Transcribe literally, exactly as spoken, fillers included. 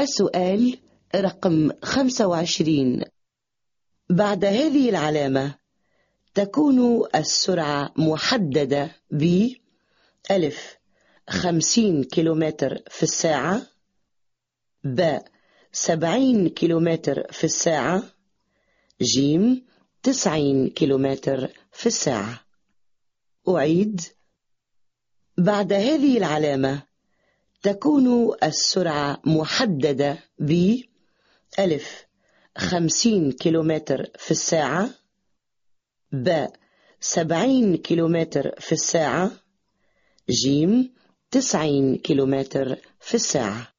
السؤال رقم خمسة وعشرين. بعد هذه العلامة تكون السرعة محددة ب ألف خمسين كيلومتر في الساعة، ب سبعين كيلومتر في الساعة، جيم تسعين كيلومتر في الساعة. أعيد. بعد هذه العلامة تكون السرعة محددة ب ألف خمسين كيلومتر في الساعة، ب سبعين كيلومتر في الساعة، جيم تسعين كيلومتر في الساعة.